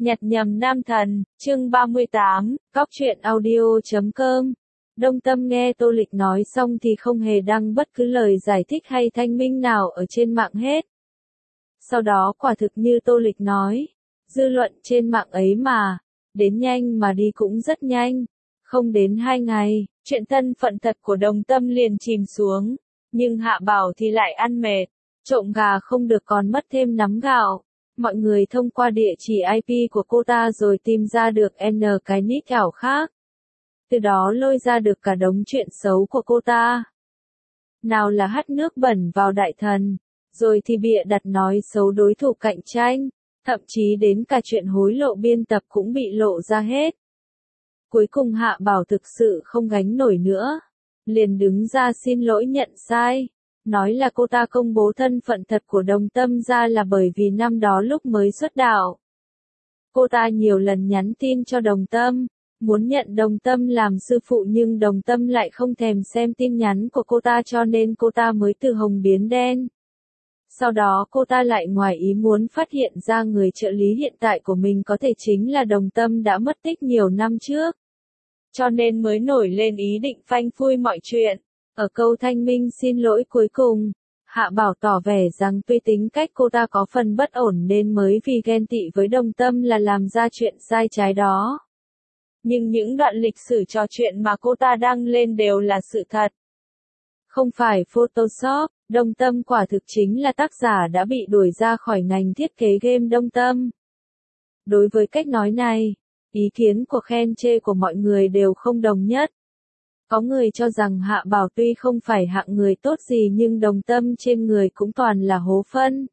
Nhặt nhầm nam thần, chương 38, cóc truyện audio.com. Đông Tâm nghe Tô Lịch nói xong thì không hề đăng bất cứ lời giải thích hay thanh minh nào ở trên mạng hết. Sau đó quả thực như Tô Lịch nói, dư luận trên mạng ấy mà, đến nhanh mà đi cũng rất nhanh. Không đến 2 ngày, chuyện thân phận thật của Đồng Tâm liền chìm xuống, nhưng Hạ Bảo thì lại ăn mệt, trộm gà không được còn mất thêm nắm gạo. Mọi người thông qua địa chỉ IP của cô ta rồi tìm ra được N cái nick ảo khác. Từ đó lôi ra được cả đống chuyện xấu của cô ta. Nào là hắt nước bẩn vào đại thần, rồi thì bịa đặt nói xấu đối thủ cạnh tranh, thậm chí đến cả chuyện hối lộ biên tập cũng bị lộ ra hết. Cuối cùng Hạ Bảo thực sự không gánh nổi nữa, liền đứng ra xin lỗi nhận sai. Nói là cô ta công bố thân phận thật của Đồng Tâm ra là bởi vì năm đó lúc mới xuất đạo. Cô ta nhiều lần nhắn tin cho Đồng Tâm, muốn nhận Đồng Tâm làm sư phụ nhưng Đồng Tâm lại không thèm xem tin nhắn của cô ta cho nên cô ta mới từ hồng biến đen. Sau đó cô ta lại ngoài ý muốn phát hiện ra người trợ lý hiện tại của mình có thể chính là Đồng Tâm đã mất tích nhiều năm trước. Cho nên mới nổi lên ý định phanh phui mọi chuyện. Ở câu thanh minh xin lỗi cuối cùng, Hạ Bảo tỏ vẻ rằng tuy tính cách cô ta có phần bất ổn nên mới vì ghen tị với Đồng Tâm là làm ra chuyện sai trái đó. Nhưng những đoạn lịch sử trò chuyện mà cô ta đăng lên đều là sự thật. Không phải Photoshop, Đồng Tâm quả thực chính là tác giả đã bị đuổi ra khỏi ngành thiết kế game Đồng Tâm. Đối với cách nói này, ý kiến của khen chê của mọi người đều không đồng nhất. Có người cho rằng Hạ Bảo tuy không phải hạng người tốt gì nhưng Đồng Tâm trên người cũng toàn là hố phân.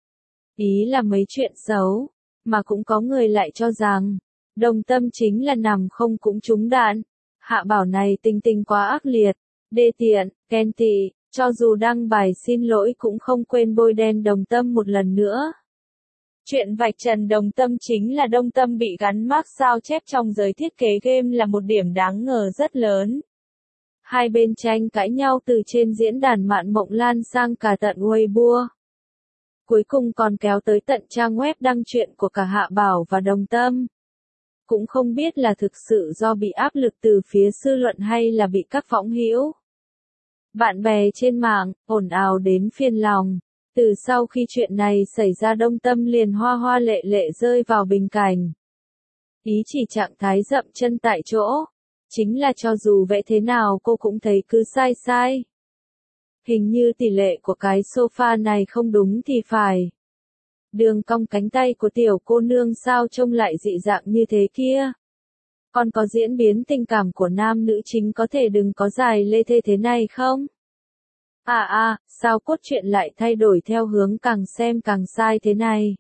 Ý là mấy chuyện xấu, mà cũng có người lại cho rằng, Đồng Tâm chính là nằm không cũng trúng đạn. Hạ Bảo này tình tình quá ác liệt, đê tiện, ghen tị, cho dù đăng bài xin lỗi cũng không quên bôi đen Đồng Tâm một lần nữa. Chuyện vạch trần Đồng Tâm chính là Đồng Tâm bị gắn mác sao chép trong giới thiết kế game là một điểm đáng ngờ rất lớn. Hai bên tranh cãi nhau từ trên diễn đàn Mạn Mộng lan sang cả tận Weibo. Cuối cùng còn kéo tới tận trang web đăng truyện của cả Hạ Bảo và Đồng Tâm. Cũng không biết là thực sự do bị áp lực từ phía dư luận hay là bị các võng hữu. Bạn bè trên mạng, ồn ào đến phiền lòng. Từ sau khi chuyện này xảy ra Đồng Tâm liền hoa hoa lệ lệ rơi vào bình cảnh. Ý chỉ trạng thái dậm chân tại chỗ. Chính là cho dù vẽ thế nào cô cũng thấy cứ sai sai. Hình như tỷ lệ của cái sofa này không đúng thì phải. Đường cong cánh tay của tiểu cô nương sao trông lại dị dạng như thế kia. Còn có diễn biến tình cảm của nam nữ chính có thể đừng có dài lê thê thế này không? Sao cốt truyện lại thay đổi theo hướng càng xem càng sai thế này?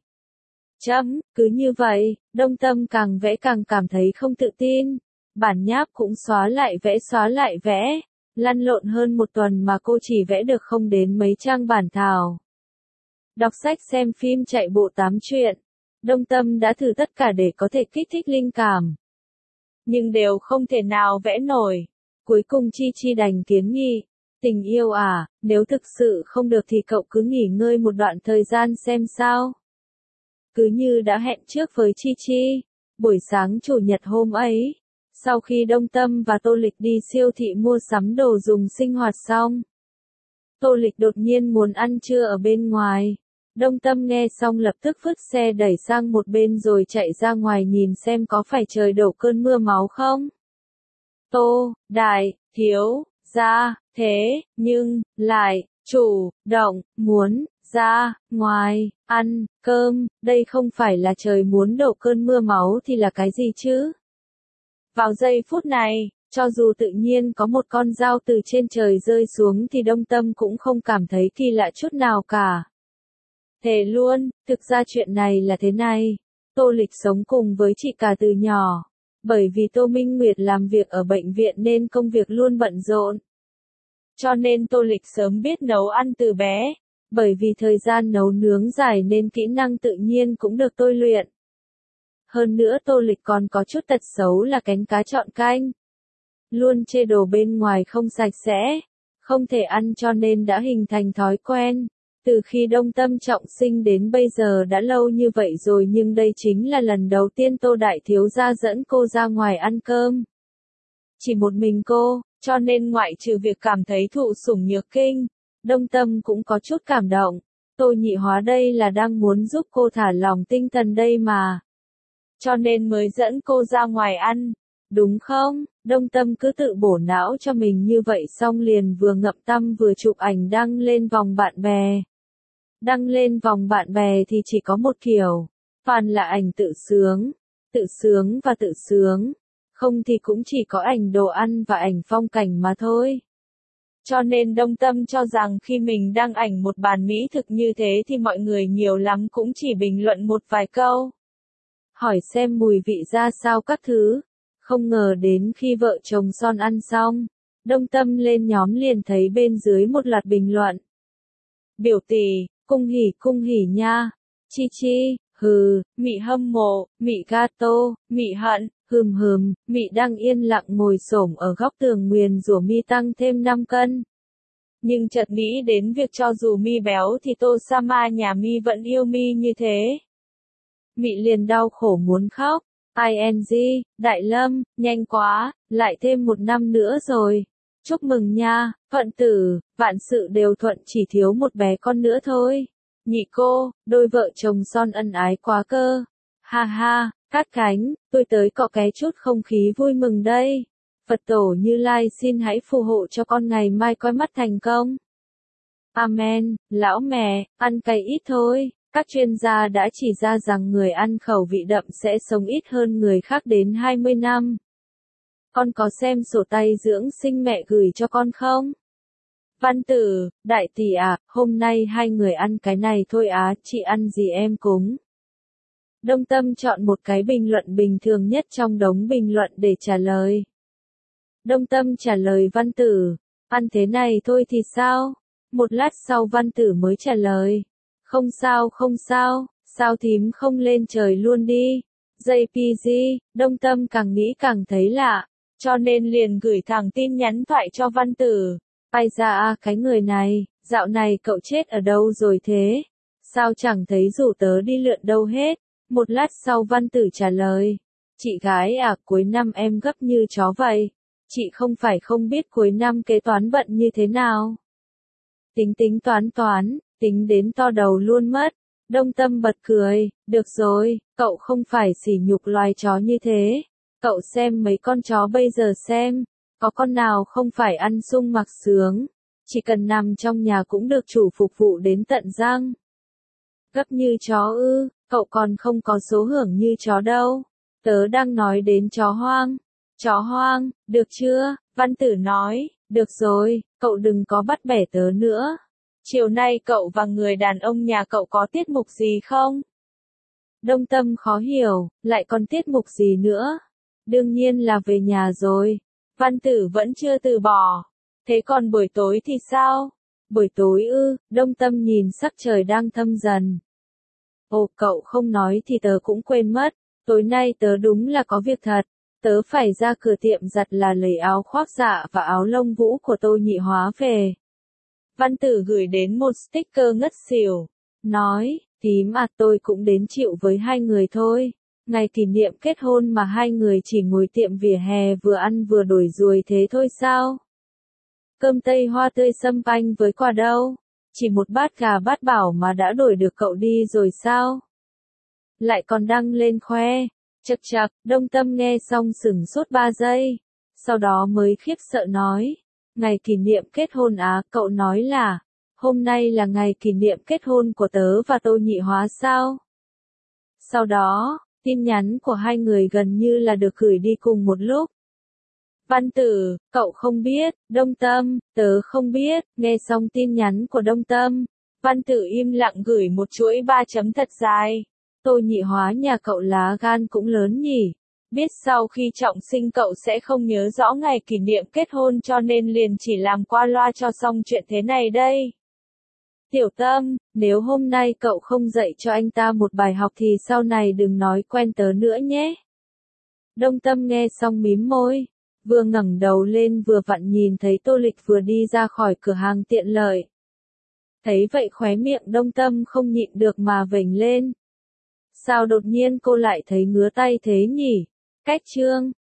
Cứ như vậy, Đồng Tâm càng vẽ càng cảm thấy không tự tin. Bản nháp cũng xóa lại vẽ, lăn lộn hơn một tuần mà cô chỉ vẽ được không đến mấy trang bản thảo. Đọc sách xem phim chạy bộ 8 chuyện, Đồng Tâm đã thử tất cả để có thể kích thích linh cảm. Nhưng đều không thể nào vẽ nổi. Cuối cùng Chi Chi đành kiến nghị, tình yêu à, nếu thực sự không được thì cậu cứ nghỉ ngơi một đoạn thời gian xem sao. Cứ như đã hẹn trước với Chi Chi, buổi sáng chủ nhật hôm ấy. Sau khi Đồng Tâm và Tô Lịch đi siêu thị mua sắm đồ dùng sinh hoạt xong, Tô Lịch đột nhiên muốn ăn trưa ở bên ngoài. Đồng Tâm nghe xong lập tức vứt xe đẩy sang một bên rồi chạy ra ngoài nhìn xem có phải trời đổ cơn mưa máu không. Tô, Đại, Thiếu, ra, thế, nhưng, lại, chủ, động, muốn, ra, ngoài, ăn, cơm, đây không phải là trời muốn đổ cơn mưa máu thì là cái gì chứ? Vào giây phút này, cho dù tự nhiên có một con dao từ trên trời rơi xuống thì Đồng Tâm cũng không cảm thấy kỳ lạ chút nào cả. Thề luôn, thực ra chuyện này là thế này. Tô Lịch sống cùng với chị cả từ nhỏ. Bởi vì Tô Minh Nguyệt làm việc ở bệnh viện nên công việc luôn bận rộn. Cho nên Tô Lịch sớm biết nấu ăn từ bé. Bởi vì thời gian nấu nướng dài nên kỹ năng tự nhiên cũng được tôi luyện. Hơn nữa Tô Lịch còn có chút tật xấu là cánh cá chọn canh. Luôn chê đồ bên ngoài không sạch sẽ, không thể ăn cho nên đã hình thành thói quen. Từ khi Đông Tâm trọng sinh đến bây giờ đã lâu như vậy rồi nhưng đây chính là lần đầu tiên Tô Đại Thiếu gia dẫn cô ra ngoài ăn cơm. Chỉ một mình cô, cho nên ngoại trừ việc cảm thấy thụ sủng nhược kinh, Đông Tâm cũng có chút cảm động. Tô Nhị Hóa đây là đang muốn giúp cô thả lỏng tinh thần đây mà. Cho nên mới dẫn cô ra ngoài ăn, đúng không? Đông Tâm cứ tự bổ não cho mình như vậy xong liền vừa ngậm tăm vừa chụp ảnh đăng lên vòng bạn bè. Đăng lên vòng bạn bè thì chỉ có một kiểu, toàn là ảnh tự sướng và tự sướng, không thì cũng chỉ có ảnh đồ ăn và ảnh phong cảnh mà thôi. Cho nên Đông Tâm cho rằng khi mình đăng ảnh một bàn mỹ thực như thế thì mọi người nhiều lắm cũng chỉ bình luận một vài câu. Hỏi xem mùi vị ra sao các thứ. Không ngờ đến khi vợ chồng Son ăn xong, Đông Tâm lên nhóm liền thấy bên dưới một loạt bình luận. Biểu tỷ, cung hỉ nha. Chi chi, hừ, mị hâm mộ, mị gato, mị hận, mị đang yên lặng ngồi xổm ở góc tường nguyền rủa mi tăng thêm 5 cân. Nhưng chợt nghĩ đến việc cho dù mi béo thì Tô Sama nhà mi vẫn yêu mi như thế. Mị liền đau khổ muốn khóc. ING, Đại Lâm, nhanh quá, lại thêm 1 năm nữa rồi. Chúc mừng nha, Thuận tử, vạn sự đều thuận chỉ thiếu một bé con nữa thôi. Nhị cô, đôi vợ chồng Son ân ái quá cơ. Ha ha, Cát Khánh, tôi tới cọ ké chút không khí vui mừng đây. Phật tổ Như Lai xin hãy phù hộ cho con ngày mai coi mắt thành công. Amen, lão mẹ, ăn cay ít thôi. Các chuyên gia đã chỉ ra rằng người ăn khẩu vị đậm sẽ sống ít hơn người khác đến 20 năm. Con có xem sổ tay dưỡng sinh mẹ gửi cho con không? Văn Tử, đại tỷ à, hôm nay hai người ăn cái này thôi á, chị ăn gì em cúng. Đông Tâm chọn một cái bình luận bình thường nhất trong đống bình luận để trả lời. Đông Tâm trả lời Văn Tử, ăn thế này thôi thì sao? Một lát sau Văn Tử mới trả lời. Không sao, sao thím không lên trời luôn đi. JPG, Đông Tâm càng nghĩ càng thấy lạ, cho nên liền gửi thẳng tin nhắn thoại cho Văn Tử. Ai ra cái người này, dạo này cậu chết ở đâu rồi thế? Sao chẳng thấy rủ tớ đi lượn đâu hết? Một lát sau Văn Tử trả lời. Chị gái à, cuối năm em gấp như chó vậy. Chị không phải không biết cuối năm kế toán bận như thế nào. Tính toán, tính đến to đầu luôn mất. Đông Tâm bật cười, được rồi, cậu không phải sỉ nhục loài chó như thế. Cậu xem mấy con chó bây giờ xem, có con nào không phải ăn sung mặc sướng, chỉ cần nằm trong nhà cũng được chủ phục vụ đến tận răng. Gấp như chó ư, cậu còn không có số hưởng như chó đâu. Tớ đang nói đến chó hoang. Chó hoang, được chưa? Văn Tử nói, được rồi, cậu đừng có bắt bẻ tớ nữa. Chiều nay cậu và người đàn ông nhà cậu có tiết mục gì không? Đông Tâm khó hiểu, lại còn tiết mục gì nữa? Đương nhiên là về nhà rồi. Văn Tử vẫn chưa từ bỏ. Thế còn buổi tối thì sao? Buổi tối ư? Đông Tâm nhìn sắc trời đang thâm dần. Ồ, cậu không nói thì tớ cũng quên mất. Tối nay tớ đúng là có việc thật. Tớ phải ra cửa tiệm giặt là lấy áo khoác dạ và áo lông vũ của Tô Nhị Hóa về. Văn Tử gửi đến một sticker ngất xỉu. Nói, thím à, tôi cũng đến chịu với hai người thôi. Ngày kỷ niệm kết hôn mà hai người chỉ ngồi tiệm vỉa hè vừa ăn vừa đổi ruồi thế thôi sao? Cơm tây hoa tươi sâm panh với quà đâu? Chỉ một bát gà bát bảo mà đã đổi được cậu đi rồi sao? Lại còn đăng lên khoe. Chậc chậc, Đông Tâm nghe xong sửng sốt 3 giây. Sau đó mới khiếp sợ nói. Ngày kỷ niệm kết hôn á, cậu nói là, hôm nay là ngày kỷ niệm kết hôn của tớ và Tô Nhị Hóa sao? Sau đó, tin nhắn của hai người gần như là được gửi đi cùng một lúc. Văn Tử, cậu không biết, Đông Tâm, tớ không biết, nghe xong tin nhắn của Đông Tâm. Văn Tử im lặng gửi một chuỗi 3 chấm thật dài. Tô Nhị Hóa nhà cậu lá gan cũng lớn nhỉ. Biết sau khi trọng sinh cậu sẽ không nhớ rõ ngày kỷ niệm kết hôn cho nên liền chỉ làm qua loa cho xong chuyện thế này đây. Tiểu Tâm, nếu hôm nay cậu không dạy cho anh ta một bài học thì sau này đừng nói quen tớ nữa nhé. Đông Tâm nghe xong mím môi, vừa ngẩng đầu lên vừa vặn nhìn thấy Tô Lịch vừa đi ra khỏi cửa hàng tiện lợi. Thấy vậy khóe miệng Đông Tâm không nhịn được mà vểnh lên. Sao đột nhiên cô lại thấy ngứa tay thế nhỉ? Cách chương